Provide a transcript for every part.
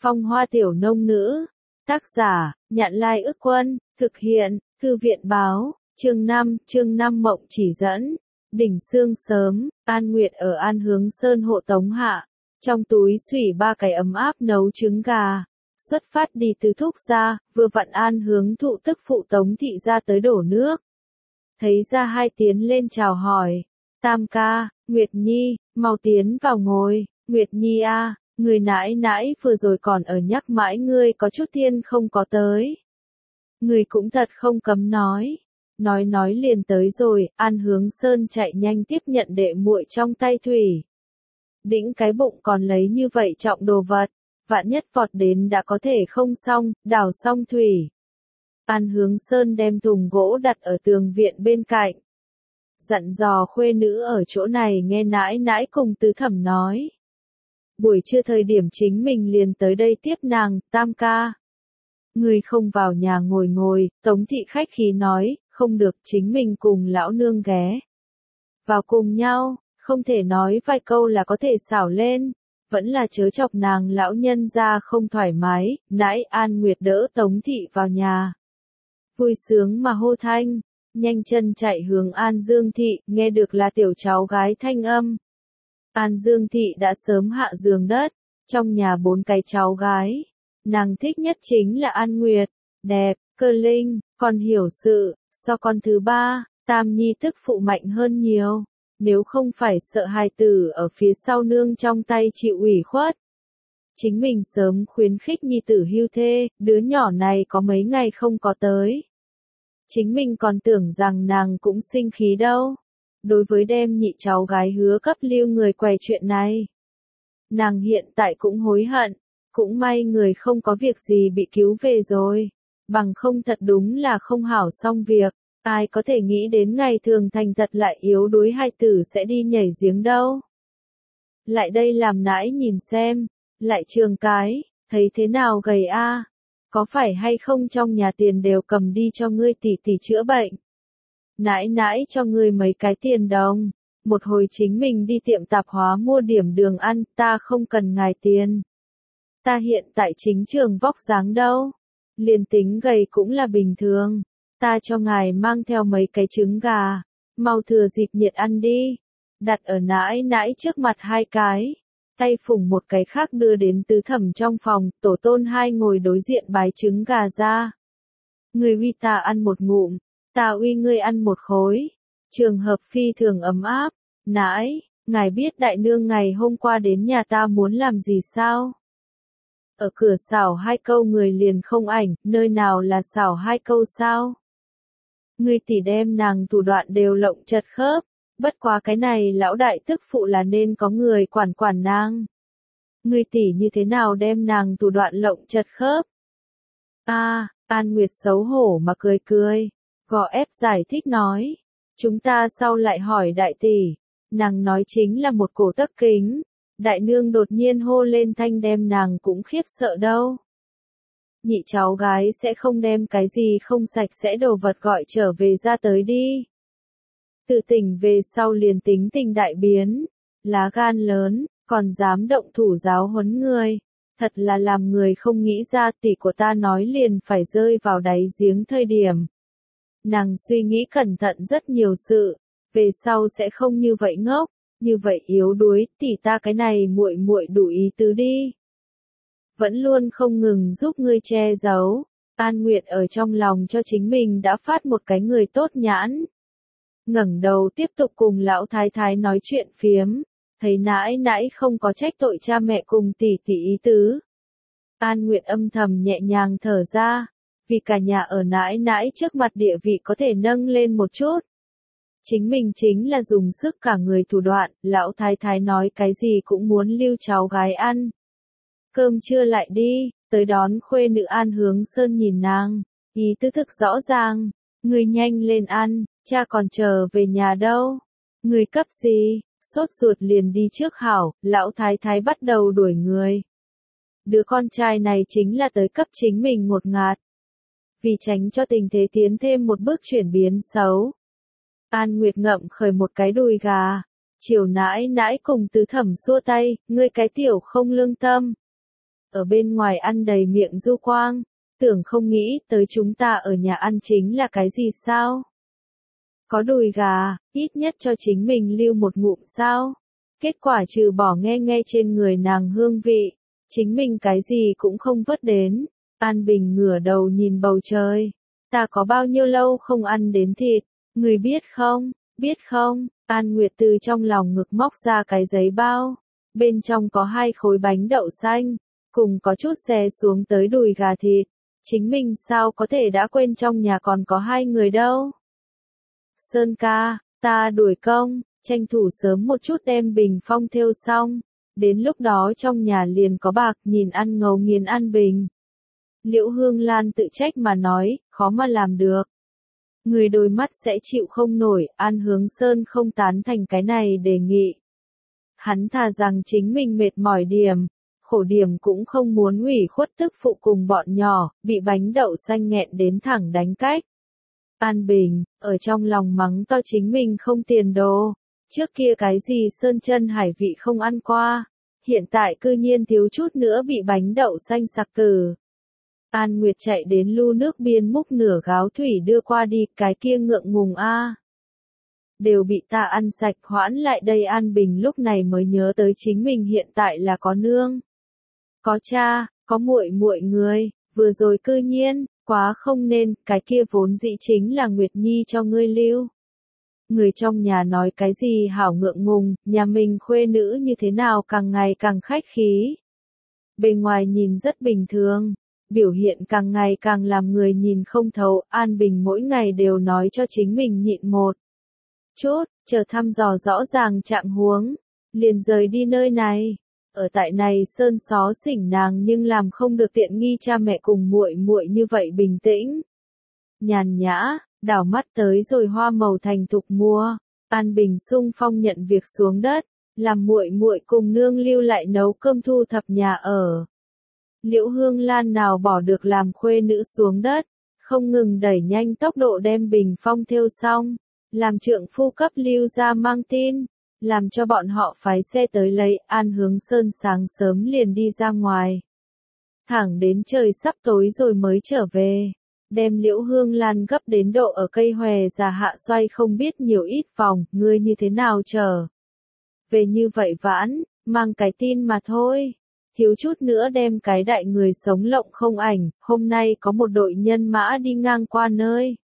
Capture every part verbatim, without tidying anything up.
Phong hoa tiểu nông nữ. Tác giả, Nhạn Lai Ức Quân, thực hiện, Thư viện Báo, chương năm, chương năm mộng chỉ dẫn. Đỉnh sương sớm, An Nguyệt ở An Hướng Sơn hộ tống hạ, trong túi xủy ba cái ấm áp nấu trứng gà. Xuất phát đi từ thúc gia, vừa vặn An Hướng thụ tức phụ tống thị ra tới đổ nước. Thấy ra hai tiến lên chào hỏi. Tam ca, Nguyệt Nhi, mau tiến vào ngồi. Nguyệt Nhi a, người nãi nãi vừa rồi còn ở nhắc mãi ngươi có chút thiên không có tới. Người cũng thật không cấm nói. Nói nói liền tới rồi, An Hướng Sơn chạy nhanh tiếp nhận đệ muội trong tay thủy. Đĩnh cái bụng còn lấy như vậy trọng đồ vật, vạn nhất vọt đến đã có thể không xong, đào xong thủy. An Hướng Sơn đem thùng gỗ đặt ở tường viện bên cạnh. Dặn dò khuê nữ ở chỗ này nghe nãi nãi cùng tứ thẩm nói. Buổi trưa thời điểm chính mình liền tới đây tiếp nàng, tam ca. Người không vào nhà ngồi ngồi, Tống thị khách khí nói, không được chính mình cùng lão nương ghé. Vào cùng nhau, không thể nói vài câu là có thể xảo lên, vẫn là chớ chọc nàng lão nhân ra không thoải mái, nãi An Nguyệt đỡ Tống thị vào nhà. Vui sướng mà hô thanh, nhanh chân chạy hướng An Dương thị, nghe được là tiểu cháu gái thanh âm. An Dương thị đã sớm hạ giường đất, trong nhà bốn cái cháu gái. Nàng thích nhất chính là An Nguyệt, đẹp, cơ linh, còn hiểu sự, so con thứ ba, Tam Nhi tức phụ mạnh hơn nhiều. Nếu không phải sợ hài tử ở phía sau nương trong tay chịu ủy khuất. Chính mình sớm khuyến khích nhi tử hưu thê, đứa nhỏ này có mấy ngày không có tới. Chính mình còn tưởng rằng nàng cũng sinh khí đâu. Đối với đem nhị cháu gái hứa cấp lưu người quầy chuyện này. Nàng hiện tại cũng hối hận, cũng may người không có việc gì bị cứu về rồi. Bằng không thật đúng là không hảo xong việc. Ai có thể nghĩ đến ngày thường thành thật lại yếu đuối hai tử sẽ đi nhảy giếng đâu. Lại đây làm nãi nhìn xem, lại trường cái, thấy thế nào gầy a? Có phải hay không trong nhà tiền đều cầm đi cho ngươi tỷ tỷ chữa bệnh? Nãi nãi cho ngươi mấy cái tiền đồng, một hồi chính mình đi tiệm tạp hóa mua điểm đường ăn, ta không cần ngài tiền. Ta hiện tại chính trường vóc dáng đâu, liền tính gầy cũng là bình thường. Ta cho ngài mang theo mấy cái trứng gà, mau thừa dịp nhiệt ăn đi. Đặt ở nãi nãi trước mặt hai cái, tay phủng một cái khác đưa đến tứ thẩm trong phòng, tổ tôn hai ngồi đối diện bái trứng gà ra. Người uy ta ăn một ngụm, ta uy ngươi ăn một khối. Trường hợp phi thường ấm áp. Nãi, ngài biết đại nương ngày hôm qua đến nhà ta muốn làm gì sao? Ở cửa xảo hai câu người liền không ảnh, nơi nào là xảo hai câu sao? Ngươi tỷ đem nàng thủ đoạn đều lộng chật khớp, bất quá cái này lão đại tức phụ là nên có người quản quản nàng. Ngươi tỷ như thế nào đem nàng thủ đoạn lộng chật khớp? A, à, An Nguyệt xấu hổ mà cười cười, gò ép giải thích nói, chúng ta sau lại hỏi đại tỷ, nàng nói chính là một cổ tấc kính, đại nương đột nhiên hô lên thanh đem nàng cũng khiếp sợ đâu. Nhị cháu gái sẽ không đem cái gì không sạch sẽ đồ vật gọi trở về ra tới đi. Tự tỉnh về sau liền tính tình đại biến, lá gan lớn, còn dám động thủ giáo huấn người. Thật là làm người không nghĩ ra tỷ của ta nói liền phải rơi vào đáy giếng thời điểm. Nàng suy nghĩ cẩn thận rất nhiều sự, về sau sẽ không như vậy ngốc, như vậy yếu đuối, tỷ ta cái này muội muội đủ ý tứ đi. Vẫn luôn không ngừng giúp ngươi che giấu. An Nguyệt ở trong lòng cho chính mình đã phát một cái người tốt nhãn. Ngẩng đầu tiếp tục cùng lão thái thái nói chuyện phiếm, thấy nãi nãi không có trách tội cha mẹ cùng tỷ tỷ ý tứ. An Nguyệt âm thầm nhẹ nhàng thở ra, vì cả nhà ở nãi nãi trước mặt địa vị có thể nâng lên một chút. Chính mình chính là dùng sức cả người thủ đoạn, lão thái thái nói cái gì cũng muốn lưu cháu gái ăn. Cơm trưa lại đi, tới đón khuê nữ An Hướng Sơn nhìn nàng, ý tứ thực rõ ràng, người nhanh lên ăn, cha còn chờ về nhà đâu, người cấp gì, sốt ruột liền đi trước hảo, lão thái thái bắt đầu đuổi người. Đứa con trai này chính là tới cấp chính mình một ngạt, vì tránh cho tình thế tiến thêm một bước chuyển biến xấu. An Nguyệt ngậm khởi một cái đùi gà, chiều nãi nãi cùng tứ thẩm xua tay, ngươi cái tiểu không lương tâm. ở bên ngoài ăn đầy miệng du quang, tưởng không nghĩ tới chúng ta ở nhà ăn chính là cái gì sao? Có đùi gà, ít nhất cho chính mình lưu một ngụm sao? Kết quả trừ bỏ nghe nghe trên người nàng hương vị, chính mình cái gì cũng không vớt đến. An Bình ngửa đầu nhìn bầu trời. Ta có bao nhiêu lâu không ăn đến thịt, người biết không, biết không? An Nguyệt từ trong lòng ngực móc ra cái giấy bao. Bên trong có hai khối bánh đậu xanh, cùng có chút xé xuống tới đùi gà thịt. Chính mình sao có thể đã quên trong nhà còn có hai người đâu? Sơn ca, ta đuổi công, tranh thủ sớm một chút đem bình phong thêu xong. Đến lúc đó trong nhà liền có bạc nhìn ăn ngấu nghiến An Bình. Liễu Hương Lan tự trách mà nói, khó mà làm được. Người đôi mắt sẽ chịu không nổi, An Hướng Sơn không tán thành cái này đề nghị. Hắn thà rằng chính mình mệt mỏi điểm, khổ điểm cũng không muốn ủy khuất tức phụ cùng bọn nhỏ, bị bánh đậu xanh nghẹn đến thẳng đánh cách. An Bình, ở trong lòng mắng to chính mình không tiền đồ, trước kia cái gì sơn chân hải vị không ăn qua, hiện tại cư nhiên thiếu chút nữa bị bánh đậu xanh sặc tử. An Nguyệt chạy đến lu nước biên múc nửa gáo thủy đưa qua đi, cái kia ngượng ngùng a. Đều bị ta ăn sạch hoãn lại đây. An Bình lúc này mới nhớ tới chính mình hiện tại là có nương, có cha, có muội muội người, vừa rồi cư nhiên, quá không nên, cái kia vốn dĩ chính là Nguyệt Nhi cho ngươi lưu. Người trong nhà nói cái gì hảo ngượng ngùng, nhà mình khuê nữ như thế nào càng ngày càng khách khí. Bề ngoài nhìn rất bình thường, biểu hiện càng ngày càng làm người nhìn không thấu. An Bình mỗi ngày đều nói cho chính mình nhịn một chút, chờ thăm dò rõ ràng trạng huống, liền rời đi nơi này. Ở tại này sơn xó xỉnh nàng nhưng làm không được tiện nghi cha mẹ cùng muội muội như vậy bình tĩnh. Nhàn nhã, đảo mắt tới rồi hoa màu thành thục mùa, An Bình sung phong nhận việc xuống đất, làm muội muội cùng nương lưu lại nấu cơm thu thập nhà ở. Liễu Hương Lan nào bỏ được làm khuê nữ xuống đất, không ngừng đẩy nhanh tốc độ đem bình phong thêu xong, làm trượng phu cấp lưu ra mang tin, làm cho bọn họ phái xe tới lấy. An Hướng Sơn sáng sớm liền đi ra ngoài, thẳng đến trời sắp tối rồi mới trở về, đem Liễu Hương Lan gấp đến độ ở cây hòe già hạ xoay không biết nhiều ít vòng. Ngươi như thế nào trở về như vậy vãn, mang cái tin mà thôi, thiếu chút nữa đem cái đại người sống lộng không ảnh. Hôm nay có một đội nhân mã đi ngang qua nơi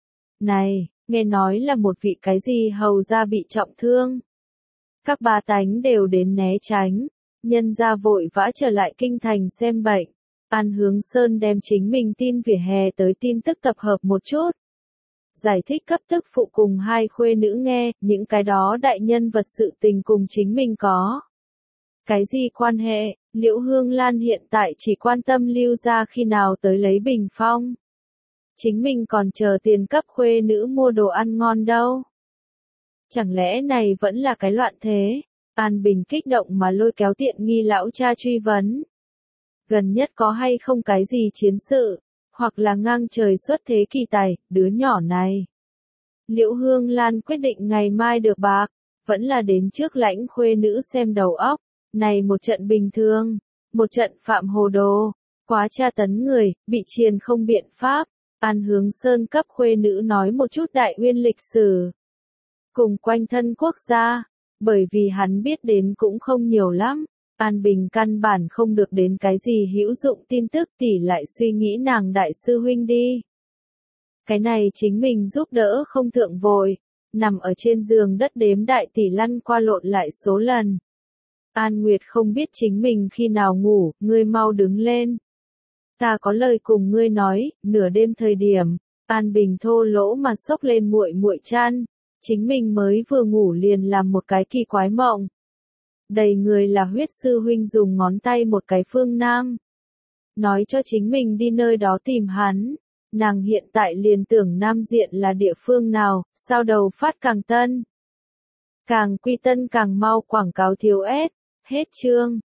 này, nghe nói là một vị cái gì hầu gia bị trọng thương. Các bá tánh đều đến né tránh, nhân gia vội vã trở lại kinh thành xem bệnh. An Hướng Sơn đem chính mình tin vỉa hè tới tin tức tập hợp một chút, giải thích cấp tức phụ cùng hai khuê nữ nghe, những cái đó đại nhân vật sự tình cùng chính mình có cái gì quan hệ. Liễu Hương Lan hiện tại chỉ quan tâm lưu ra khi nào tới lấy bình phong, chính mình còn chờ tiền cấp khuê nữ mua đồ ăn ngon đâu. Chẳng lẽ này vẫn là cái loạn thế? An Bình kích động mà lôi kéo tiện nghi lão cha truy vấn. Gần nhất có hay không cái gì chiến sự, hoặc là ngang trời xuất thế kỳ tài, đứa nhỏ này. Liễu Hương Lan quyết định ngày mai được bạc, vẫn là đến trước lãnh khuê nữ xem đầu óc. Này một trận bình thường, một trận phạm hồ đồ, quá tra tấn người, bị triền không biện pháp. An Hướng Sơn cấp khuê nữ nói một chút Đại Uyên lịch sử, cùng quanh thân quốc gia, bởi vì hắn biết đến cũng không nhiều lắm. An Bình căn bản không được đến cái gì hữu dụng tin tức, tỷ lại suy nghĩ nàng đại sư huynh đi. Cái này chính mình giúp đỡ không thượng vội, nằm ở trên giường đất đếm đại tỷ lăn qua lộn lại số lần. An Nguyệt không biết chính mình khi nào ngủ, ngươi mau đứng lên. Ta có lời cùng ngươi nói. Nửa đêm thời điểm, An Bình thô lỗ mà xốc lên muội muội chăn, chính mình mới vừa ngủ liền làm một cái kỳ quái mộng. Đầy người là huyết. Sư huynh dùng ngón tay một cái phương Nam, nói cho chính mình đi nơi đó tìm hắn. Nàng hiện tại liền tưởng Nam Diện là địa phương nào, sao đầu phát càng tân. Càng quy tân càng mau. Quảng cáo thiếu ép, hết chương.